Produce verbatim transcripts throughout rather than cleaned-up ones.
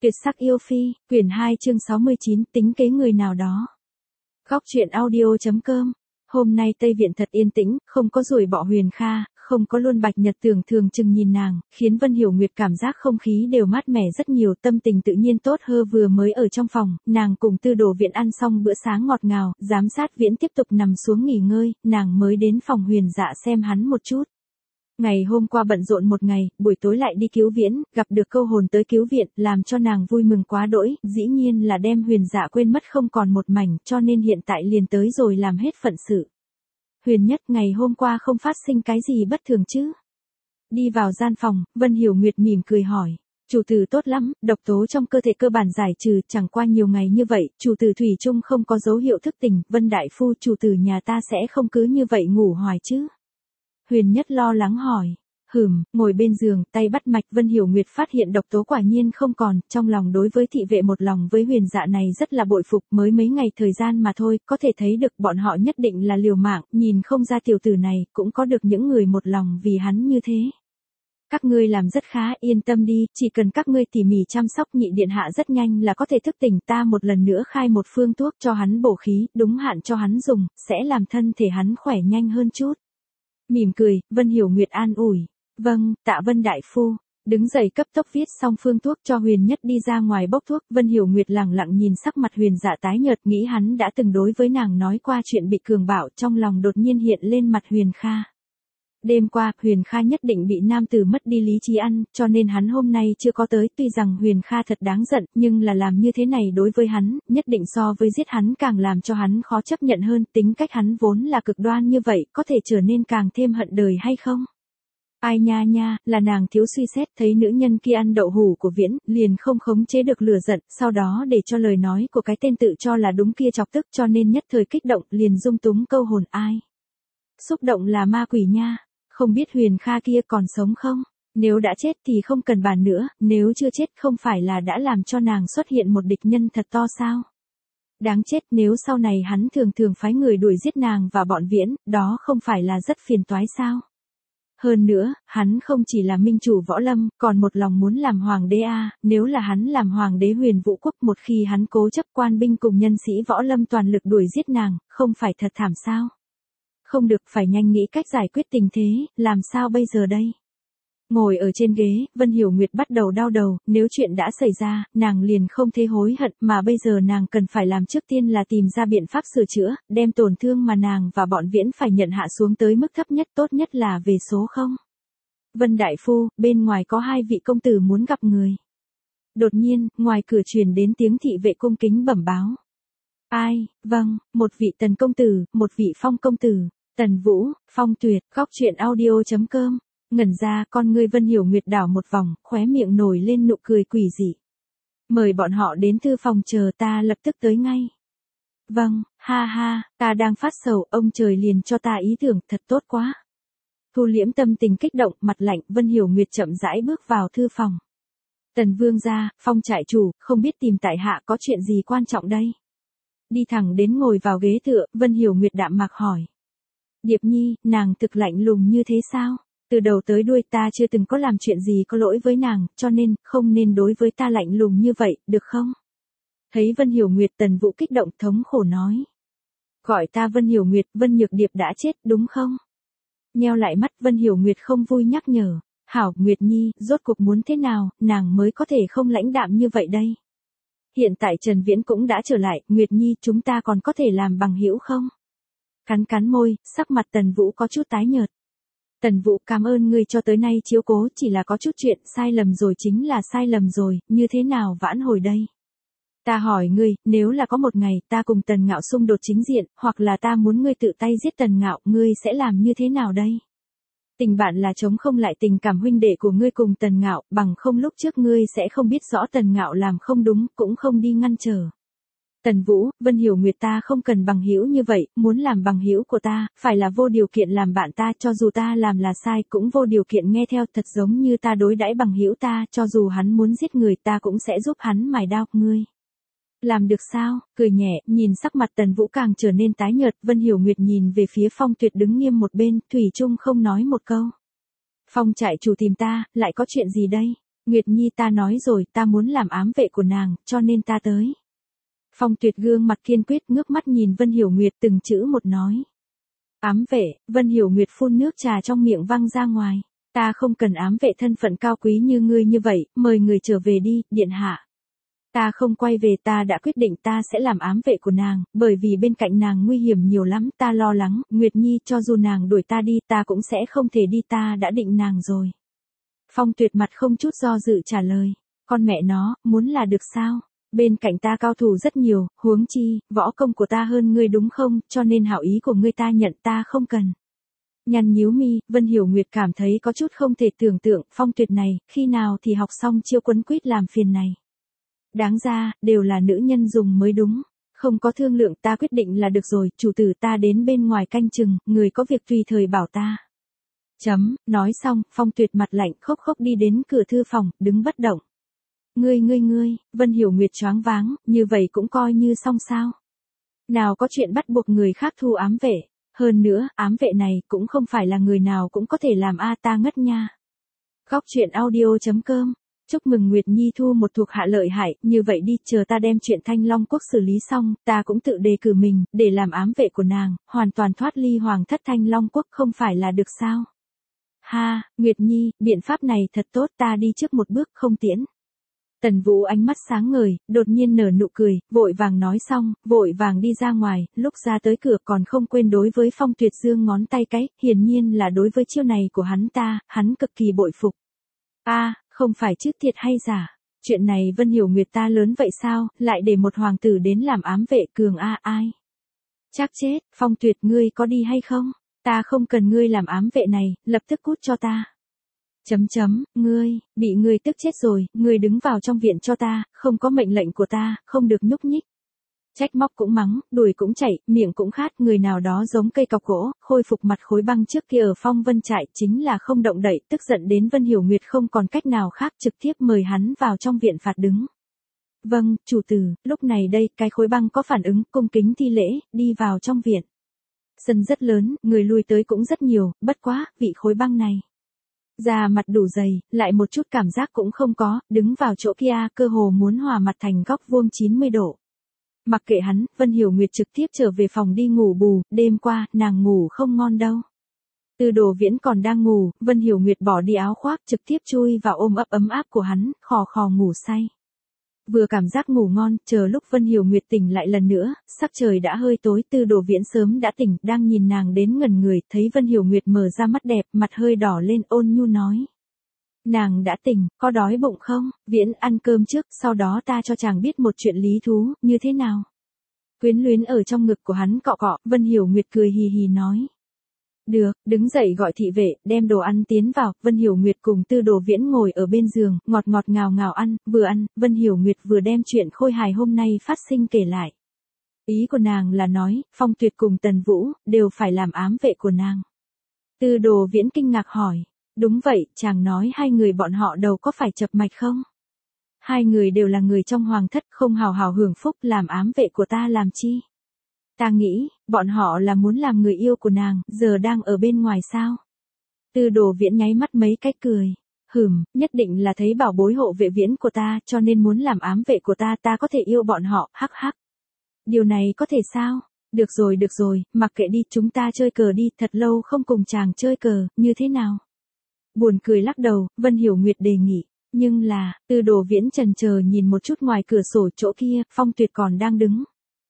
Tuyệt sắc yêu phi, quyển hai chương sáu mươi chín, tính kế người nào đó. Góc truyện audio chấm com. Hôm nay Tây Viện thật yên tĩnh, không có ruồi bọ Huyền Kha, không có luôn Bạch Nhật Tưởng thường chừng nhìn nàng, khiến Vân Hiểu Nguyệt cảm giác không khí đều mát mẻ rất nhiều, tâm tình tự nhiên tốt hơn. Vừa mới ở trong phòng, nàng cùng Tư Đồ Viện ăn xong bữa sáng ngọt ngào, giám sát Viễn tiếp tục nằm xuống nghỉ ngơi, nàng mới đến phòng Huyền Dạ xem hắn một chút. Ngày hôm qua bận rộn một ngày, buổi tối lại đi cứu Viễn, gặp được câu hồn tới cứu viện, làm cho nàng vui mừng quá đỗi, dĩ nhiên là đem Huyền Dạ quên mất không còn một mảnh, cho nên hiện tại liền tới rồi làm hết phận sự. Huyền Nhất, ngày hôm qua không phát sinh cái gì bất thường chứ? Đi vào gian phòng, Vân Hiểu Nguyệt mỉm cười hỏi. Chủ tử tốt lắm, độc tố trong cơ thể cơ bản giải trừ, chẳng qua nhiều ngày như vậy, chủ tử thủy chung không có dấu hiệu thức tỉnh, Vân đại phu, chủ tử nhà ta sẽ không cứ như vậy ngủ hoài chứ? Huyền Nhất lo lắng hỏi. Hừm, ngồi bên giường, tay bắt mạch. Vân Hiểu Nguyệt phát hiện độc tố quả nhiên không còn, trong lòng đối với thị vệ một lòng với Huyền Dạ này rất là bội phục, mới mấy ngày thời gian mà thôi, có thể thấy được bọn họ nhất định là liều mạng, nhìn không ra tiểu tử này, cũng có được những người một lòng vì hắn như thế. Các ngươi làm rất khá, yên tâm đi, chỉ cần các ngươi tỉ mỉ chăm sóc, nhị điện hạ rất nhanh là có thể thức tỉnh, ta một lần nữa khai một phương thuốc cho hắn bổ khí, đúng hạn cho hắn dùng, sẽ làm thân thể hắn khỏe nhanh hơn chút. Mỉm cười, Vân Hiểu Nguyệt an ủi. Vâng, tạ Vân đại phu. Đứng dậy cấp tốc viết xong phương thuốc cho Huyền Nhất đi ra ngoài bốc thuốc. Vân Hiểu Nguyệt lẳng lặng nhìn sắc mặt Huyền Dạ tái nhợt, nghĩ hắn đã từng đối với nàng nói qua chuyện bị cường bạo, trong lòng đột nhiên hiện lên mặt Huyền Kha. Đêm qua, Huyền Kha nhất định bị nam tử mất đi lý trí ăn, cho nên hắn hôm nay chưa có tới, tuy rằng Huyền Kha thật đáng giận, nhưng là làm như thế này đối với hắn, nhất định so với giết hắn càng làm cho hắn khó chấp nhận hơn, tính cách hắn vốn là cực đoan như vậy, có thể trở nên càng thêm hận đời hay không? Ai nha nha, là nàng thiếu suy xét, thấy nữ nhân kia ăn đậu hủ của Viễn, liền không khống chế được lửa giận, sau đó để cho lời nói của cái tên tự cho là đúng kia chọc tức, cho nên nhất thời kích động, liền dung túng câu hồn ai. Xúc động là ma quỷ nha. Không biết Huyền Kha kia còn sống không? Nếu đã chết thì không cần bàn nữa, nếu chưa chết không phải là đã làm cho nàng xuất hiện một địch nhân thật to sao? Đáng chết, nếu sau này hắn thường thường phái người đuổi giết nàng và bọn Viễn, đó không phải là rất phiền toái sao? Hơn nữa, hắn không chỉ là minh chủ võ lâm, còn một lòng muốn làm hoàng đế a, à, nếu là hắn làm hoàng đế Huyền Vũ quốc, một khi hắn cố chấp quan binh cùng nhân sĩ võ lâm toàn lực đuổi giết nàng, không phải thật thảm sao? Không được, phải nhanh nghĩ cách giải quyết tình thế, làm sao bây giờ đây? Ngồi ở trên ghế, Vân Hiểu Nguyệt bắt đầu đau đầu, nếu chuyện đã xảy ra, nàng liền không thể hối hận, mà bây giờ nàng cần phải làm trước tiên là tìm ra biện pháp sửa chữa, đem tổn thương mà nàng và bọn Viễn phải nhận hạ xuống tới mức thấp nhất, tốt nhất là về số không. Vân đại phu, bên ngoài có hai vị công tử muốn gặp người. Đột nhiên, ngoài cửa truyền đến tiếng thị vệ cung kính bẩm báo. Ai, vâng, một vị Tần công tử, một vị Phong công tử. Tần Vũ, Phong Tuyệt, góc truyện audio chấm com. Ngẩn ra, con ngươi Vân Hiểu Nguyệt đảo một vòng, khóe miệng nổi lên nụ cười quỷ dị. Mời bọn họ đến thư phòng chờ, ta lập tức tới ngay. Vâng, ha ha, ta đang phát sầu, ông trời liền cho ta ý tưởng, thật tốt quá. Thu liễm tâm tình kích động, mặt lạnh, Vân Hiểu Nguyệt chậm rãi bước vào thư phòng. Tần Vương gia, Phong trại chủ, không biết tìm tại hạ có chuyện gì quan trọng đây? Đi thẳng đến ngồi vào ghế tựa, Vân Hiểu Nguyệt đạm mạc hỏi. Điệp Nhi, nàng thực lạnh lùng như thế sao? Từ đầu tới đuôi ta chưa từng có làm chuyện gì có lỗi với nàng, cho nên, không nên đối với ta lạnh lùng như vậy, được không? Thấy Vân Hiểu Nguyệt, Tần Vũ kích động thống khổ nói. Gọi ta Vân Hiểu Nguyệt, Vân Nhược Điệp đã chết, đúng không? Nheo lại mắt, Vân Hiểu Nguyệt không vui nhắc nhở. Hảo, Nguyệt Nhi, rốt cuộc muốn thế nào, nàng mới có thể không lãnh đạm như vậy đây? Hiện tại Trần Viễn cũng đã trở lại, Nguyệt Nhi, chúng ta còn có thể làm bằng hữu không? Cắn cắn môi, sắc mặt Tần Vũ có chút tái nhợt. Tần Vũ, cảm ơn ngươi cho tới nay chiếu cố, chỉ là có chút chuyện, sai lầm rồi chính là sai lầm rồi, như thế nào vãn hồi đây? Ta hỏi ngươi, nếu là có một ngày, ta cùng Tần Ngạo xung đột chính diện, hoặc là ta muốn ngươi tự tay giết Tần Ngạo, ngươi sẽ làm như thế nào đây? Tình bạn là chống không lại tình cảm huynh đệ của ngươi cùng Tần Ngạo, bằng không lúc trước ngươi sẽ không biết rõ Tần Ngạo làm không đúng, cũng không đi ngăn trở. Tần Vũ, Vân Hiểu Nguyệt, ta không cần bằng hữu như vậy, muốn làm bằng hữu của ta, phải là vô điều kiện làm bạn ta, cho dù ta làm là sai cũng vô điều kiện nghe theo, thật giống như ta đối đãi bằng hữu ta, cho dù hắn muốn giết người ta cũng sẽ giúp hắn mài đao, ngươi. Làm được sao? Cười nhẹ, nhìn sắc mặt Tần Vũ càng trở nên tái nhợt, Vân Hiểu Nguyệt nhìn về phía Phong Tuyệt đứng nghiêm một bên, thủy chung không nói một câu. Phong trại chủ tìm ta, lại có chuyện gì đây? Nguyệt Nhi ta nói rồi, ta muốn làm ám vệ của nàng, cho nên ta tới. Phong Tuyệt gương mặt kiên quyết ngước mắt nhìn Vân Hiểu Nguyệt từng chữ một nói. Ám vệ, Vân Hiểu Nguyệt phun nước trà trong miệng văng ra ngoài. Ta không cần ám vệ thân phận cao quý như ngươi như vậy, mời người trở về đi, điện hạ. Ta không quay về, ta đã quyết định ta sẽ làm ám vệ của nàng, bởi vì bên cạnh nàng nguy hiểm nhiều lắm, ta lo lắng, Nguyệt Nhi cho dù nàng đuổi ta đi ta cũng sẽ không thể đi, ta đã định nàng rồi. Phong Tuyệt mặt không chút do dự trả lời, con mẹ nó, muốn là được sao? Bên cạnh ta cao thủ rất nhiều, huống chi, võ công của ta hơn ngươi đúng không, cho nên hảo ý của ngươi ta nhận, ta không cần. Nhăn nhíu mi, Vân Hiểu Nguyệt cảm thấy có chút không thể tưởng tượng, Phong Tuyệt này, khi nào thì học xong chiêu quấn quýt làm phiền này. Đáng ra, đều là nữ nhân dùng mới đúng. Không có thương lượng, ta quyết định là được rồi, chủ tử ta đến bên ngoài canh chừng, người có việc tùy thời bảo ta. Chấm, nói xong, Phong Tuyệt mặt lạnh khốc khốc đi đến cửa thư phòng, đứng bất động. Ngươi ngươi ngươi, Vân Hiểu Nguyệt choáng váng, như vậy cũng coi như xong sao. Nào có chuyện bắt buộc người khác thu ám vệ, hơn nữa, ám vệ này cũng không phải là người nào cũng có thể làm a, ta ngất nha. Góc truyện audio chấm com. Chúc mừng Nguyệt Nhi thu một thuộc hạ lợi hại, như vậy đi, chờ ta đem chuyện Thanh Long Quốc xử lý xong, ta cũng tự đề cử mình, để làm ám vệ của nàng, hoàn toàn thoát ly hoàng thất Thanh Long Quốc không phải là được sao. Ha, Nguyệt Nhi, biện pháp này thật tốt, ta đi trước một bước không tiễn. Tần Vũ ánh mắt sáng ngời, đột nhiên nở nụ cười, vội vàng nói xong, vội vàng đi ra ngoài, lúc ra tới cửa còn không quên đối với Phong Tuyệt giương ngón tay cái, hiển nhiên là đối với chiêu này của hắn ta, hắn cực kỳ bội phục. A, không phải chứ, thiệt hay giả? Chuyện này Vân Hiểu Nguyệt ta lớn vậy sao, lại để một hoàng tử đến làm ám vệ cường a, ai? Chắc chết, Phong Tuyệt ngươi có đi hay không? Ta không cần ngươi làm ám vệ này, lập tức cút cho ta. Chấm chấm, ngươi, bị ngươi tức chết rồi, ngươi đứng vào trong viện cho ta, không có mệnh lệnh của ta, không được nhúc nhích. Trách móc cũng mắng, đùi cũng chảy, miệng cũng khát, người nào đó giống cây cọc gỗ, khôi phục mặt khối băng trước kia ở Phong Vân trại, chính là không động đậy, tức giận đến Vân Hiểu Nguyệt không còn cách nào khác, trực tiếp mời hắn vào trong viện phạt đứng. Vâng, chủ tử, lúc này đây, cái khối băng có phản ứng, cung kính thi lễ, đi vào trong viện. Sân rất lớn, người lui tới cũng rất nhiều, bất quá, vị khối băng này. Da mặt đủ dày, lại một chút cảm giác cũng không có, đứng vào chỗ kia, cơ hồ muốn hòa mặt thành góc vuông chín mươi độ. Mặc kệ hắn, Vân Hiểu Nguyệt trực tiếp trở về phòng đi ngủ bù, đêm qua, nàng ngủ không ngon đâu. Tư Đồ Viễn còn đang ngủ, Vân Hiểu Nguyệt bỏ đi áo khoác trực tiếp chui vào ôm ấp ấm áp của hắn, khò khò ngủ say. Vừa cảm giác ngủ ngon, chờ lúc Vân Hiểu Nguyệt tỉnh lại lần nữa, sắc trời đã hơi tối, Tư Đồ Viễn sớm đã tỉnh, đang nhìn nàng đến ngẩn người, thấy Vân Hiểu Nguyệt mở ra mắt đẹp, mặt hơi đỏ lên, ôn nhu nói. Nàng đã tỉnh, có đói bụng không? Viễn ăn cơm trước, sau đó ta cho chàng biết một chuyện lý thú, như thế nào? Quyến luyến ở trong ngực của hắn cọ cọ, Vân Hiểu Nguyệt cười hì hì nói. Được, đứng dậy gọi thị vệ, đem đồ ăn tiến vào, Vân Hiểu Nguyệt cùng Tư Đồ Viễn ngồi ở bên giường, ngọt ngọt ngào ngào ăn, vừa ăn, Vân Hiểu Nguyệt vừa đem chuyện khôi hài hôm nay phát sinh kể lại. Ý của nàng là nói, Phong Tuyệt cùng Tần Vũ, đều phải làm ám vệ của nàng. Tư Đồ Viễn kinh ngạc hỏi. Đúng vậy, chàng nói hai người bọn họ đầu có phải chập mạch không? Hai người đều là người trong hoàng thất, không hào hào hưởng phúc, làm ám vệ của ta làm chi? Ta nghĩ, bọn họ là muốn làm người yêu của nàng, giờ đang ở bên ngoài sao? Tư Đồ Viễn nháy mắt mấy cái cười. Hừm, nhất định là thấy bảo bối hộ vệ Viễn của ta, cho nên muốn làm ám vệ của ta, ta có thể yêu bọn họ, hắc hắc. Điều này có thể sao? Được rồi được rồi, mặc kệ đi, chúng ta chơi cờ đi, thật lâu không cùng chàng chơi cờ, như thế nào? Buồn cười lắc đầu, Vân Hiểu Nguyệt đề nghị, nhưng là, Tư Đồ Viễn chần chờ nhìn một chút ngoài cửa sổ chỗ kia, Phong Tuyệt còn đang đứng.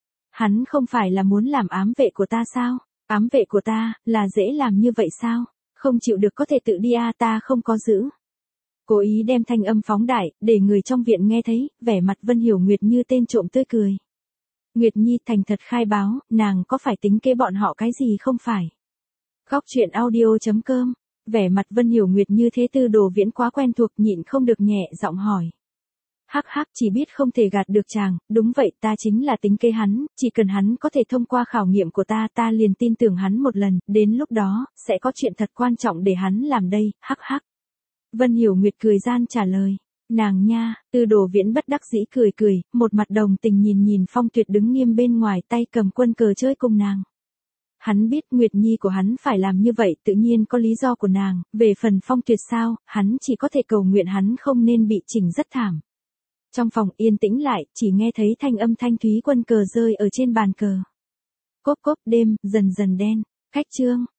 Hắn không phải là muốn làm ám vệ của ta sao? Ám vệ của ta, là dễ làm như vậy sao? Không chịu được có thể tự đi a, ta không có giữ. Cố ý đem thanh âm phóng đại, để người trong viện nghe thấy, vẻ mặt Vân Hiểu Nguyệt như tên trộm tươi cười. Nguyệt Nhi thành thật khai báo, nàng có phải tính kế bọn họ cái gì không phải? Góc truyện audio chấm com. Vẻ mặt Vân Hiểu Nguyệt như thế, Tư Đồ Viễn quá quen thuộc, nhịn không được nhẹ giọng hỏi. Hắc hắc, chỉ biết không thể gạt được chàng, đúng vậy, ta chính là tính kế hắn, chỉ cần hắn có thể thông qua khảo nghiệm của ta, ta liền tin tưởng hắn một lần, đến lúc đó, sẽ có chuyện thật quan trọng để hắn làm đây, hắc hắc. Vân Hiểu Nguyệt cười gian trả lời. Nàng nha, Tư Đồ Viễn bất đắc dĩ cười cười, một mặt đồng tình nhìn nhìn Phong Tuyệt đứng nghiêm bên ngoài, tay cầm quân cờ chơi cùng nàng. Hắn biết Nguyệt Nhi của hắn phải làm như vậy tự nhiên có lý do của nàng, về phần Phong Tuyệt sao, hắn chỉ có thể cầu nguyện hắn không nên bị chỉnh rất thảm. Trong phòng yên tĩnh lại, chỉ nghe thấy thanh âm thanh thúy quân cờ rơi ở trên bàn cờ. Cốp cốp đêm, dần dần đen, cách chương.